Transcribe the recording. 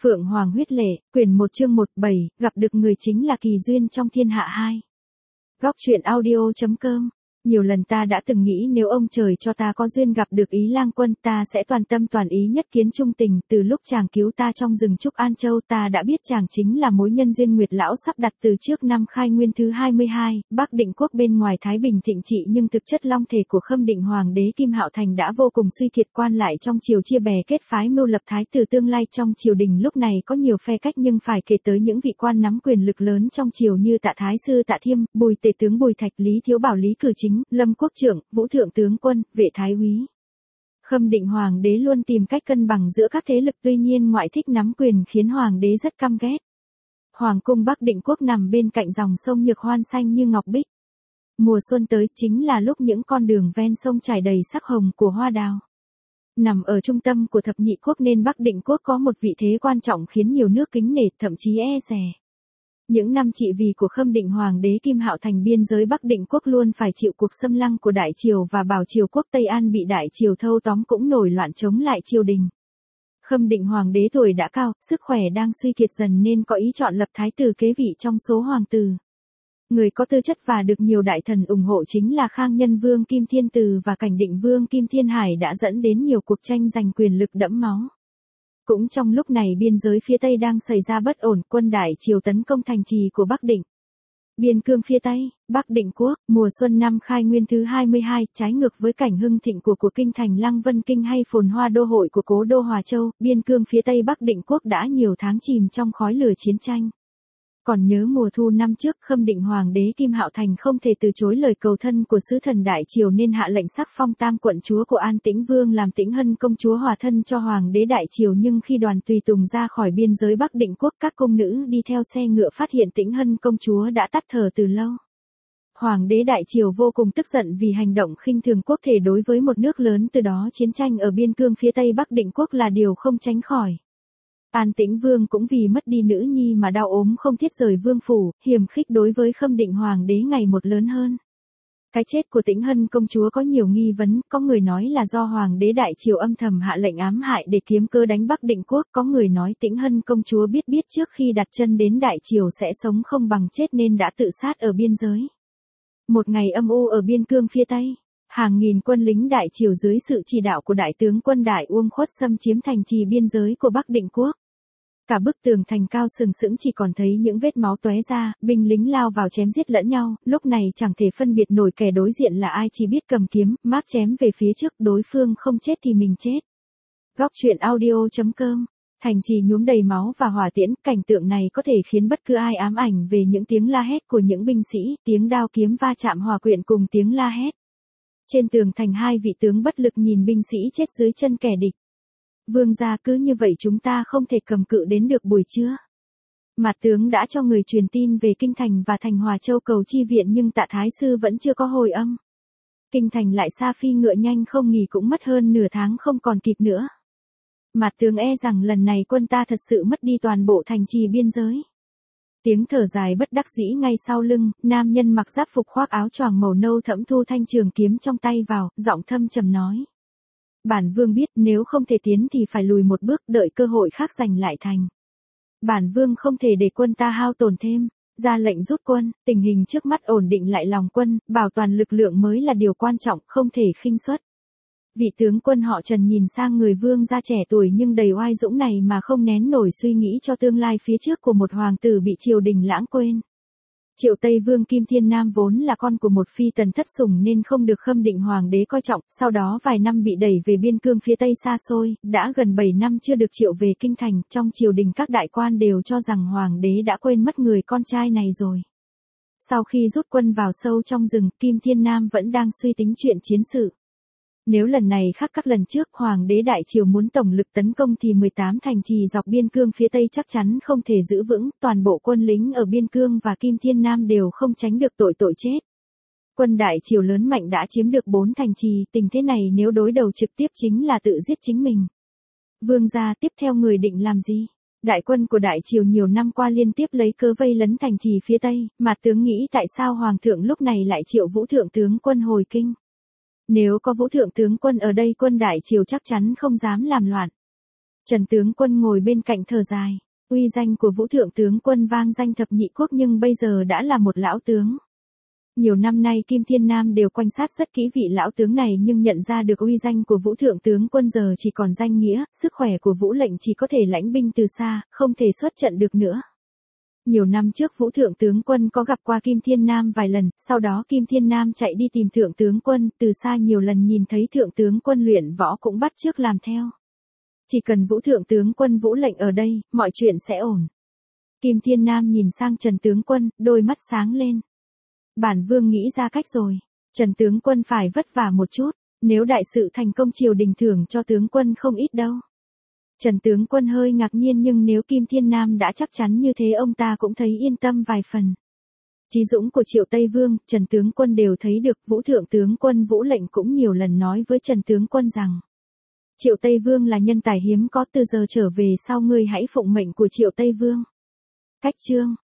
Phượng Hoàng huyết lệ, quyển 1 chương 17, gặp được người chính là kỳ duyên trong thiên hạ 2. Góc truyện audio.com. Nhiều lần ta đã từng nghĩ nếu ông trời cho ta có duyên gặp được Ý Lang Quân, ta sẽ toàn tâm toàn ý nhất kiến trung tình. Từ lúc chàng cứu ta trong rừng Trúc An Châu, ta đã biết chàng chính là mối nhân duyên Nguyệt lão sắp đặt từ trước năm khai nguyên thứ 22, Bắc Định quốc bên ngoài thái bình thịnh trị, nhưng thực chất long thể của Khâm Định Hoàng đế Kim Hạo Thành đã vô cùng suy kiệt, quan lại trong triều chia bè kết phái mưu lập thái tử tương lai. Trong triều đình lúc này có nhiều phe cách, nhưng phải kể tới những vị quan nắm quyền lực lớn trong triều như Tạ Thái sư Tạ Thiêm, Bùi tể tướng Bùi Thạch, Lý Thiếu Bảo Lý Cử Chính, Lâm Quốc trưởng, Vũ thượng tướng quân, Vệ thái úy. Khâm Định Hoàng đế luôn tìm cách cân bằng giữa các thế lực, tuy nhiên ngoại thích nắm quyền khiến hoàng đế rất căm ghét. Hoàng cung Bắc Định quốc nằm bên cạnh dòng sông Nhược Hoan xanh như ngọc bích. Mùa xuân tới chính là lúc những con đường ven sông trải đầy sắc hồng của hoa đào. Nằm ở trung tâm của thập nhị quốc nên Bắc Định quốc có một vị thế quan trọng khiến nhiều nước kính nể, thậm chí e dè. Những năm trị vì của Khâm Định Hoàng đế Kim Hạo Thành, biên giới Bắc Định quốc luôn phải chịu cuộc xâm lăng của Đại Triều, và Bảo Triều quốc Tây An bị Đại Triều thâu tóm cũng nổi loạn chống lại triều đình. Khâm Định Hoàng đế tuổi đã cao, sức khỏe đang suy kiệt dần nên có ý chọn lập thái tử kế vị trong số hoàng tử. Người có tư chất và được nhiều đại thần ủng hộ chính là Khang Nhân Vương Kim Thiên Từ và Cảnh Định Vương Kim Thiên Hải, đã dẫn đến nhiều cuộc tranh giành quyền lực đẫm máu. Cũng trong lúc này biên giới phía Tây đang xảy ra bất ổn, quân Đại Triều tấn công thành trì của Bắc Định. Biên cương phía Tây, Bắc Định quốc, mùa xuân năm khai nguyên thứ 22, trái ngược với cảnh hưng thịnh của kinh thành Lăng Vân Kinh hay phồn hoa đô hội của cố đô Hòa Châu, biên cương phía Tây Bắc Định quốc đã nhiều tháng chìm trong khói lửa chiến tranh. Còn nhớ mùa thu năm trước, Khâm Định Hoàng đế Kim Hạo Thành không thể từ chối lời cầu thân của sứ thần Đại Triều nên hạ lệnh sắc phong tam quận chúa của An Tĩnh Vương làm Tĩnh Hân công chúa hòa thân cho Hoàng đế Đại Triều. Nhưng khi đoàn tùy tùng ra khỏi biên giới Bắc Định quốc, các công nữ đi theo xe ngựa phát hiện Tĩnh Hân công chúa đã tắt thở từ lâu. Hoàng đế Đại Triều vô cùng tức giận vì hành động khinh thường quốc thể đối với một nước lớn, từ đó chiến tranh ở biên cương phía Tây Bắc Định quốc là điều không tránh khỏi. An Tĩnh Vương cũng vì mất đi nữ nhi mà đau ốm không thiết rời vương phủ, hiềm khích đối với Khâm Định Hoàng đế ngày một lớn hơn. Cái chết của Tĩnh Hân công chúa có nhiều nghi vấn, có người nói là do Hoàng đế Đại Triều âm thầm hạ lệnh ám hại để kiếm cơ đánh Bắc Định quốc, có người nói Tĩnh Hân công chúa biết trước khi đặt chân đến Đại Triều sẽ sống không bằng chết nên đã tự sát ở biên giới. Một ngày âm u ở biên cương phía Tây, hàng nghìn quân lính Đại Triều dưới sự chỉ đạo của Đại tướng quân Đại Uông Khuất xâm chiếm thành trì biên giới của Bắc Định quốc. Cả bức tường thành cao sừng sững chỉ còn thấy những vết máu tóe ra, binh lính lao vào chém giết lẫn nhau, lúc này chẳng thể phân biệt nổi kẻ đối diện là ai, chỉ biết cầm kiếm, mác chém về phía trước, đối phương không chết thì mình chết. Góc truyện audio.com. Thành trì nhuốm đầy máu và hỏa tiễn, cảnh tượng này có thể khiến bất cứ ai ám ảnh về những tiếng la hét của những binh sĩ, tiếng đao kiếm va chạm hòa quyện cùng tiếng la hét. Trên tường thành hai vị tướng bất lực nhìn binh sĩ chết dưới chân kẻ địch. Vương gia, cứ như vậy chúng ta không thể cầm cự đến được buổi trưa. Mạt tướng đã cho người truyền tin về kinh thành và thành Hòa Châu cầu chi viện, nhưng Tạ Thái sư vẫn chưa có hồi âm. Kinh thành lại xa phi ngựa nhanh không nghỉ cũng mất hơn nửa tháng không còn kịp nữa. Mạt tướng e rằng lần này quân ta thật sự mất đi toàn bộ thành trì biên giới. Tiếng thở dài bất đắc dĩ ngay sau lưng, nam nhân mặc giáp phục khoác áo choàng màu nâu thẫm thu thanh trường kiếm trong tay vào, giọng thâm trầm nói. Bản vương biết nếu không thể tiến thì phải lùi một bước, đợi cơ hội khác giành lại thành. Bản vương không thể để quân ta hao tổn thêm, ra lệnh rút quân, tình hình trước mắt ổn định lại lòng quân, bảo toàn lực lượng mới là điều quan trọng, không thể khinh suất. Vị tướng quân họ Trần nhìn sang người vương gia trẻ tuổi nhưng đầy oai dũng này mà không nén nổi suy nghĩ cho tương lai phía trước của một hoàng tử bị triều đình lãng quên. Triệu Tây Vương Kim Thiên Nam vốn là con của một phi tần thất sủng nên không được Khâm Định Hoàng đế coi trọng, sau đó vài năm bị đẩy về biên cương phía Tây xa xôi, đã gần 7 năm chưa được triệu về kinh thành, trong triều đình các đại quan đều cho rằng hoàng đế đã quên mất người con trai này rồi. Sau khi rút quân vào sâu trong rừng, Kim Thiên Nam vẫn đang suy tính chuyện chiến sự. Nếu lần này khác các lần trước, Hoàng đế Đại Triều muốn tổng lực tấn công thì 18 thành trì dọc biên cương phía Tây chắc chắn không thể giữ vững, toàn bộ quân lính ở biên cương và Kim Thiên Nam đều không tránh được tội chết. Quân Đại Triều lớn mạnh đã chiếm được 4 thành trì, tình thế này nếu đối đầu trực tiếp chính là tự giết chính mình. Vương gia, tiếp theo người định làm gì? Đại quân của Đại Triều nhiều năm qua liên tiếp lấy cớ vây lấn thành trì phía Tây, mà tướng nghĩ tại sao Hoàng thượng lúc này lại triệu Vũ thượng tướng quân hồi kinh. Nếu có Vũ thượng tướng quân ở đây quân Đại Triều chắc chắn không dám làm loạn. Trần tướng quân ngồi bên cạnh thở dài. Uy danh của Vũ thượng tướng quân vang danh thập nhị quốc nhưng bây giờ đã là một lão tướng. Nhiều năm nay Kim Thiên Nam đều quan sát rất kỹ vị lão tướng này nhưng nhận ra được uy danh của Vũ thượng tướng quân giờ chỉ còn danh nghĩa, sức khỏe của Vũ lệnh chỉ có thể lãnh binh từ xa, không thể xuất trận được nữa. Nhiều năm trước Vũ thượng tướng quân có gặp qua Kim Thiên Nam vài lần, sau đó Kim Thiên Nam chạy đi tìm thượng tướng quân, từ xa nhiều lần nhìn thấy thượng tướng quân luyện võ cũng bắt chước làm theo. Chỉ cần Vũ thượng tướng quân Vũ lệnh ở đây, mọi chuyện sẽ ổn. Kim Thiên Nam nhìn sang Trần tướng quân, đôi mắt sáng lên. Bản vương nghĩ ra cách rồi. Trần tướng quân phải vất vả một chút, nếu đại sự thành công triều đình thưởng cho tướng quân không ít đâu. Trần tướng quân hơi ngạc nhiên nhưng nếu Kim Thiên Nam đã chắc chắn như thế ông ta cũng thấy yên tâm vài phần. Chí dũng của Triệu Tây Vương, Trần tướng quân đều thấy được. Vũ thượng tướng quân Vũ lệnh cũng nhiều lần nói với Trần tướng quân rằng Triệu Tây Vương là nhân tài hiếm có, từ giờ trở về sau ngươi hãy phụng mệnh của Triệu Tây Vương. Cách chương